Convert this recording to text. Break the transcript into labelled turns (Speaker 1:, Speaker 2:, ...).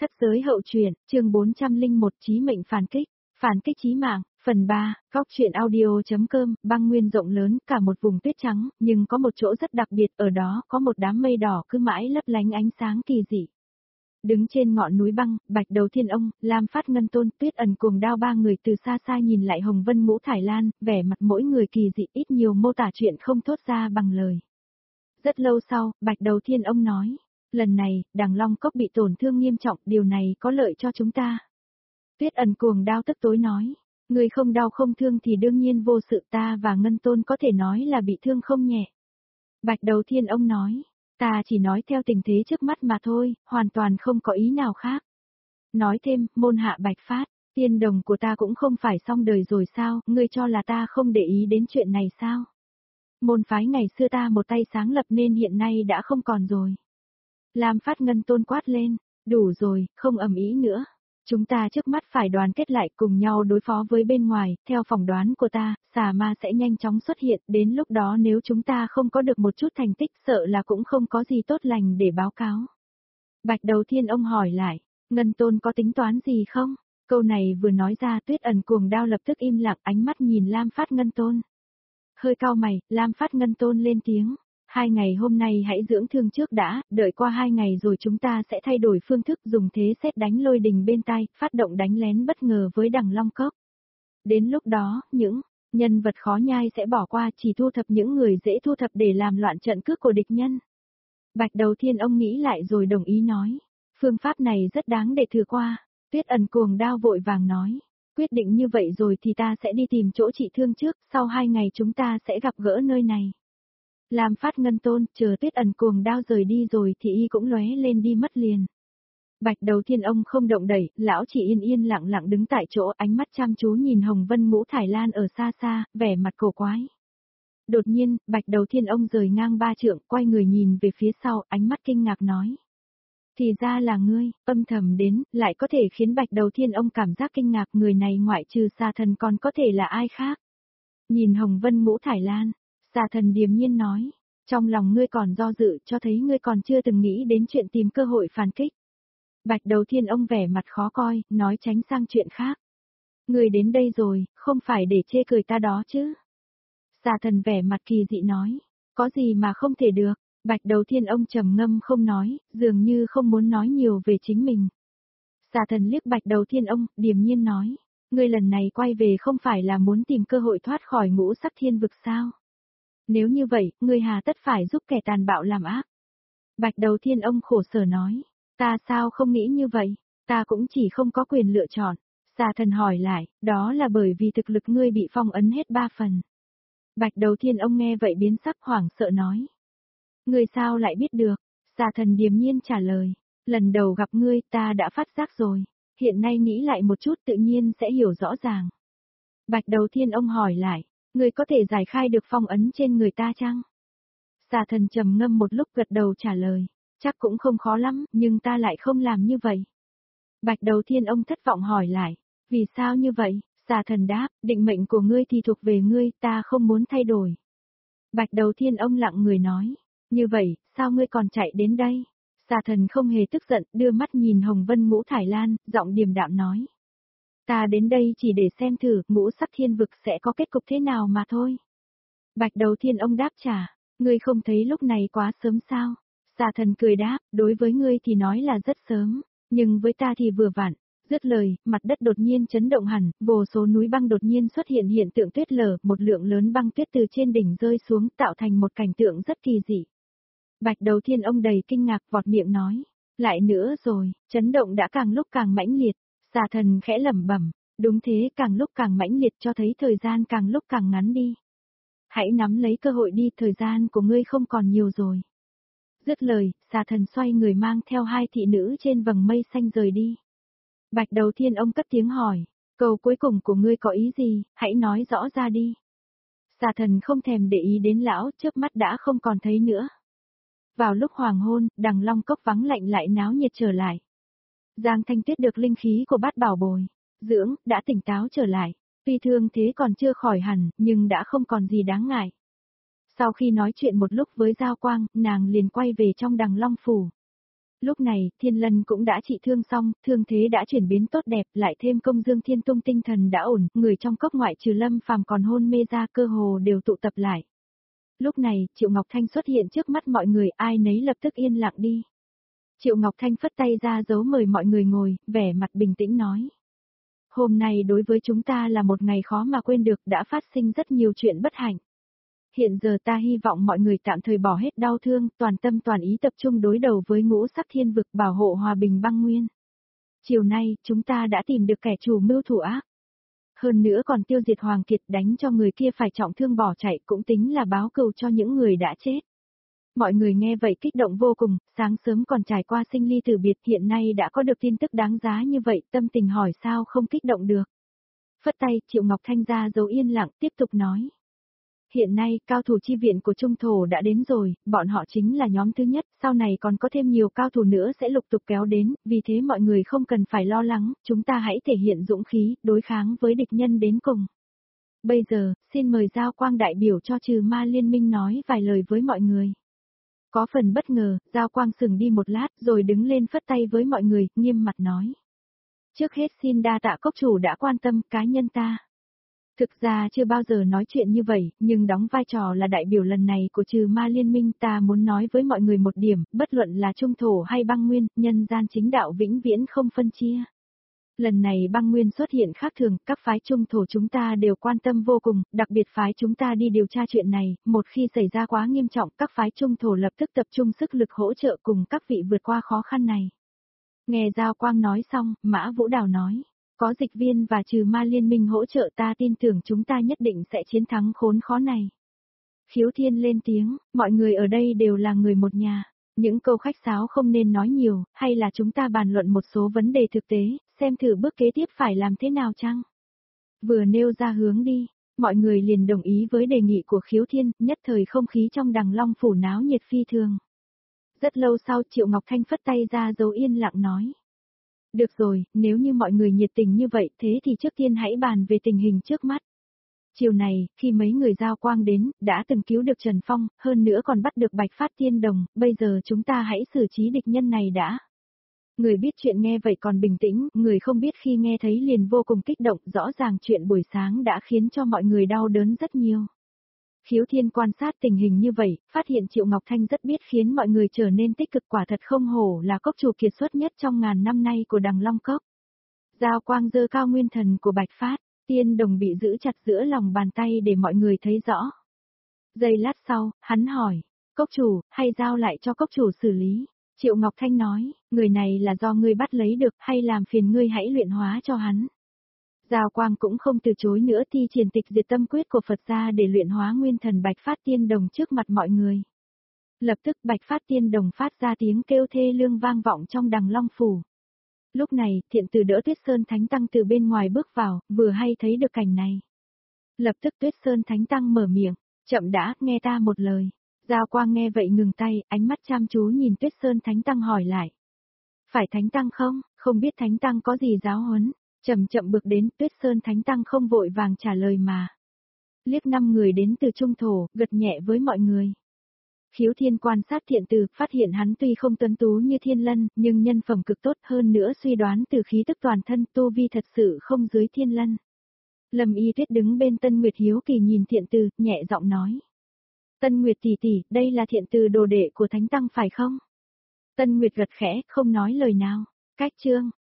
Speaker 1: Thất giới hậu truyện, chương 401 chí mệnh phản kích chí mạng, phần 3, góc truyện audio.com, băng nguyên rộng lớn, cả một vùng tuyết trắng, nhưng có một chỗ rất đặc biệt, ở đó có một đám mây đỏ cứ mãi lấp lánh ánh sáng kỳ dị. Đứng trên ngọn núi băng, Bạch Đầu Thiên Ông, Lam Phát Ngân Tôn, Tuyết Ẩn Cuồng Đao ba người từ xa xa nhìn lại Hồng Vân Ngũ Thải Lan, vẻ mặt mỗi người kỳ dị ít nhiều mô tả chuyện không thốt ra bằng lời. Rất lâu sau, Bạch Đầu Thiên Ông nói. Lần này, Đằng Long Cốc bị tổn thương nghiêm trọng, điều này có lợi cho chúng ta. Tuyết Ẩn Cuồng Đao tức tối nói, người không đau không thương thì đương nhiên vô sự, ta và Ngân Tôn có thể nói là bị thương không nhẹ. Bạch Đầu Thiên Ông nói, ta chỉ nói theo tình thế trước mắt mà thôi, hoàn toàn không có ý nào khác. Nói thêm, môn hạ Bạch Phát, tiên đồng của ta cũng không phải xong đời rồi sao, ngươi cho là ta không để ý đến chuyện này sao? Môn phái ngày xưa ta một tay sáng lập nên hiện nay đã không còn rồi. Lam Phát Ngân Tôn quát lên, đủ rồi, không ầm ĩ nữa. Chúng ta trước mắt phải đoàn kết lại cùng nhau đối phó với bên ngoài, theo phỏng đoán của ta, xà ma sẽ nhanh chóng xuất hiện, đến lúc đó nếu chúng ta không có được một chút thành tích sợ là cũng không có gì tốt lành để báo cáo. Bạch Đầu Thiên Ông hỏi lại, Ngân Tôn có tính toán gì không? Câu này vừa nói ra Tuyết Ẩn Cuồng Đao lập tức im lặng ánh mắt nhìn Lam Phát Ngân Tôn. Hơi cau mày, Lam Phát Ngân Tôn lên tiếng. 2 ngày hôm nay hãy dưỡng thương trước đã, đợi qua 2 ngày rồi chúng ta sẽ thay đổi phương thức dùng thế xét đánh lôi đình bên tai, phát động đánh lén bất ngờ với Đằng Long Cốc. Đến lúc đó, những nhân vật khó nhai sẽ bỏ qua chỉ thu thập những người dễ thu thập để làm loạn trận cước của địch nhân. Bạch Đầu Thiên Ông nghĩ lại rồi đồng ý nói, phương pháp này rất đáng để thử qua. Tuyết Ẩn Cuồng Đao vội vàng nói, quyết định như vậy rồi thì ta sẽ đi tìm chỗ trị thương trước, sau 2 ngày chúng ta sẽ gặp gỡ nơi này. Lam Phát Ngân Tôn, chờ Tuyết Ẩn Cuồng Đao rời đi rồi thì y cũng lóe lên đi mất liền. Bạch Đầu Thiên Ông không động đẩy, lão chỉ yên lặng lặng đứng tại chỗ, ánh mắt chăm chú nhìn Hồng Vân Ngũ Thải Lan ở xa xa, vẻ mặt cổ quái. Đột nhiên, Bạch Đầu Thiên Ông rời ngang 3 trượng, quay người nhìn về phía sau, ánh mắt kinh ngạc nói. Thì ra là ngươi, âm thầm đến, lại có thể khiến Bạch Đầu Thiên Ông cảm giác kinh ngạc, người này ngoại trừ Xà Thần còn có thể là ai khác. Nhìn Hồng Vân Ngũ Thải Lan. Xà Thần điềm nhiên nói, trong lòng ngươi còn do dự cho thấy ngươi còn chưa từng nghĩ đến chuyện tìm cơ hội phản kích. Bạch Đầu Thiên Ông vẻ mặt khó coi, nói tránh sang chuyện khác. Ngươi đến đây rồi, không phải để chê cười ta đó chứ. Xà Thần vẻ mặt kỳ dị nói, có gì mà không thể được. Bạch Đầu Thiên Ông trầm ngâm không nói, dường như không muốn nói nhiều về chính mình. Xà Thần liếc Bạch Đầu Thiên Ông, điềm nhiên nói, ngươi lần này quay về không phải là muốn tìm cơ hội thoát khỏi ngũ sắc thiên vực sao? Nếu như vậy, ngươi hà tất phải giúp kẻ tàn bạo làm ác. Bạch Đầu Thiên Ông khổ sở nói, ta sao không nghĩ như vậy, ta cũng chỉ không có quyền lựa chọn. Xà Thần hỏi lại, đó là bởi vì thực lực ngươi bị phong ấn hết 3 phần. Bạch Đầu Thiên Ông nghe vậy biến sắc hoảng sợ nói. Ngươi sao lại biết được? Xà Thần điềm nhiên trả lời, lần đầu gặp ngươi ta đã phát giác rồi, hiện nay nghĩ lại một chút tự nhiên sẽ hiểu rõ ràng. Bạch Đầu Thiên Ông hỏi lại. Ngươi có thể giải khai được phong ấn trên người ta chăng? Xà Thần trầm ngâm một lúc gật đầu trả lời, chắc cũng không khó lắm, nhưng ta lại không làm như vậy. Bạch Đầu Thiên Ông thất vọng hỏi lại, vì sao như vậy? Xà Thần đáp, định mệnh của ngươi thì thuộc về ngươi, ta không muốn thay đổi. Bạch Đầu Thiên Ông lặng người nói, như vậy, sao ngươi còn chạy đến đây? Xà Thần không hề tức giận, đưa mắt nhìn Hồng Vân Ngũ Thải Lan, giọng điềm đạm nói. Ta đến đây chỉ để xem thử ngũ sắc thiên vực sẽ có kết cục thế nào mà thôi. Bạch Đầu Thiên Ông đáp trả, ngươi không thấy lúc này quá sớm sao? Xà Thần cười đáp, đối với ngươi thì nói là rất sớm, nhưng với ta thì vừa vặn. Dứt lời, mặt đất đột nhiên chấn động hẳn, vô số núi băng đột nhiên xuất hiện hiện tượng tuyết lở, một lượng lớn băng tuyết từ trên đỉnh rơi xuống tạo thành một cảnh tượng rất kỳ dị. Bạch Đầu Thiên Ông đầy kinh ngạc vọt miệng nói, lại nữa rồi, chấn động đã càng lúc càng mãnh liệt. Xà Thần khẽ lẩm bẩm, đúng thế, càng lúc càng mãnh liệt cho thấy thời gian càng lúc càng ngắn đi. Hãy nắm lấy cơ hội đi, thời gian của ngươi không còn nhiều rồi. Dứt lời, Xà Thần xoay người mang theo 2 thị nữ trên vầng mây xanh rời đi. Bạch Đầu Thiên Ông cất tiếng hỏi, câu cuối cùng của ngươi có ý gì, hãy nói rõ ra đi. Xà Thần không thèm để ý đến lão, chớp mắt đã không còn thấy nữa. Vào lúc hoàng hôn, Đằng Long Cốc vắng lạnh lại náo nhiệt trở lại. Giang Thanh Tuyết được linh khí của Bát Bảo bồi dưỡng, đã tỉnh táo trở lại. Tuy thương thế còn chưa khỏi hẳn, nhưng đã không còn gì đáng ngại. Sau khi nói chuyện một lúc với Giao Quang, nàng liền quay về trong Đằng Long Phủ. Lúc này, Thiên Lân cũng đã trị thương xong, thương thế đã chuyển biến tốt đẹp, lại thêm công dương thiên tung tinh thần đã ổn, người trong cốc ngoại trừ Lâm Phàm còn hôn mê ra cơ hồ đều tụ tập lại. Lúc này, Triệu Ngọc Thanh xuất hiện trước mắt mọi người, ai nấy lập tức yên lặng đi. Triệu Ngọc Thanh phất tay ra dấu mời mọi người ngồi, vẻ mặt bình tĩnh nói. Hôm nay đối với chúng ta là một ngày khó mà quên được, đã phát sinh rất nhiều chuyện bất hạnh. Hiện giờ ta hy vọng mọi người tạm thời bỏ hết đau thương, toàn tâm toàn ý tập trung đối đầu với ngũ sắc thiên vực bảo hộ hòa bình băng nguyên. Chiều nay, chúng ta đã tìm được kẻ chủ mưu thủ ác. Hơn nữa còn tiêu diệt Hoàng Kiệt, đánh cho người kia phải trọng thương bỏ chạy, cũng tính là báo cừu cho những người đã chết. Mọi người nghe vậy kích động vô cùng, sáng sớm còn trải qua sinh ly tử biệt, hiện nay đã có được tin tức đáng giá như vậy, tâm tình hỏi sao không kích động được. Phất tay, Triệu Ngọc Thanh ra dấu yên lặng, tiếp tục nói. Hiện nay, cao thủ chi viện của Trung Thổ đã đến rồi, bọn họ chính là nhóm thứ nhất, sau này còn có thêm nhiều cao thủ nữa sẽ lục tục kéo đến, vì thế mọi người không cần phải lo lắng, chúng ta hãy thể hiện dũng khí, đối kháng với địch nhân đến cùng. Bây giờ, xin mời Giao Quang đại biểu cho Trừ Ma Liên Minh nói vài lời với mọi người. Có phần bất ngờ, Giao Quang sừng đi một lát rồi đứng lên phất tay với mọi người, nghiêm mặt nói. Trước hết xin đa tạ cốc chủ đã quan tâm cá nhân ta. Thực ra chưa bao giờ nói chuyện như vậy, nhưng đóng vai trò là đại biểu lần này của Trừ Ma Liên Minh ta muốn nói với mọi người một điểm, bất luận là Trung Thổ hay băng nguyên, nhân gian chính đạo vĩnh viễn không phân chia. Lần này băng nguyên xuất hiện khác thường, các phái Trung Thổ chúng ta đều quan tâm vô cùng, đặc biệt phái chúng ta đi điều tra chuyện này, một khi xảy ra quá nghiêm trọng, các phái Trung Thổ lập tức tập trung sức lực hỗ trợ cùng các vị vượt qua khó khăn này. Nghe Giao Quang nói xong, Mã Vũ Đào nói. Có dịch viên và Trừ Ma Liên Minh hỗ trợ ta tin tưởng chúng ta nhất định sẽ chiến thắng khốn khó này. Khiếu Thiên lên tiếng, mọi người ở đây đều là người một nhà. Những câu khách sáo không nên nói nhiều, hay là chúng ta bàn luận một số vấn đề thực tế, xem thử bước kế tiếp phải làm thế nào chăng? Vừa nêu ra hướng đi, mọi người liền đồng ý với đề nghị của Khiếu Thiên, nhất thời không khí trong Đằng Long phủ náo nhiệt phi thường. Rất lâu sau Triệu Ngọc Thanh phất tay ra dấu yên lặng nói. Được rồi, nếu như mọi người nhiệt tình như vậy, thế thì trước tiên hãy bàn về tình hình trước mắt. Chiều này, khi mấy người Giao Quang đến, đã từng cứu được Trần Phong, hơn nữa còn bắt được Bạch Phát Tiên Đồng, bây giờ chúng ta hãy xử trí địch nhân này đã. Người biết chuyện nghe vậy còn bình tĩnh, người không biết khi nghe thấy liền vô cùng kích động, rõ ràng chuyện buổi sáng đã khiến cho mọi người đau đớn rất nhiều. Khiếu Thiên quan sát tình hình như vậy, phát hiện Triệu Ngọc Thanh rất biết khiến mọi người trở nên tích cực, quả thật không hổ là cốc chủ kiệt xuất nhất trong ngàn năm nay của Đằng Long Cốc. Giao Quang giơ cao nguyên thần của Bạch Phát, Tiên Đồng bị giữ chặt giữa lòng bàn tay để mọi người thấy rõ. Giây lát sau, hắn hỏi, cốc chủ, hay giao lại cho cốc chủ xử lý? Triệu Ngọc Thanh nói, người này là do ngươi bắt lấy được, hay làm phiền ngươi hãy luyện hóa cho hắn. Giao Quang cũng không từ chối nữa thi triển tịch diệt tâm quyết của Phật ra để luyện hóa nguyên thần Bạch Phát Tiên Đồng trước mặt mọi người. Lập tức Bạch Phát Tiên Đồng phát ra tiếng kêu thê lương vang vọng trong Đằng Long phủ. Lúc này, Thiện Từ đỡ Tuyết Sơn Thánh Tăng từ bên ngoài bước vào, vừa hay thấy được cảnh này. Lập tức Tuyết Sơn Thánh Tăng mở miệng, chậm đã, nghe ta một lời. Giao Quang nghe vậy ngừng tay, ánh mắt chăm chú nhìn Tuyết Sơn Thánh Tăng hỏi lại. Phải Thánh Tăng không, không biết Thánh Tăng có gì giáo huấn? Chậm chậm bước đến, Tuyết Sơn Thánh Tăng không vội vàng trả lời mà. Liếc 5 người đến từ Trung Thổ, gật nhẹ với mọi người. Khiếu Thiên quan sát Thiện Từ, phát hiện hắn tuy không tuấn tú như Thiên Lân, nhưng nhân phẩm cực tốt, hơn nữa suy đoán từ khí tức toàn thân tu vi thật sự không dưới Thiên Lân. Lâm Y Tuyết đứng bên Tân Nguyệt hiếu kỳ nhìn Thiện Từ, nhẹ giọng nói. Tân Nguyệt tỷ tỷ, đây là Thiện Từ đồ đệ của Thánh Tăng phải không? Tân Nguyệt gật khẽ, không nói lời nào. Cách chương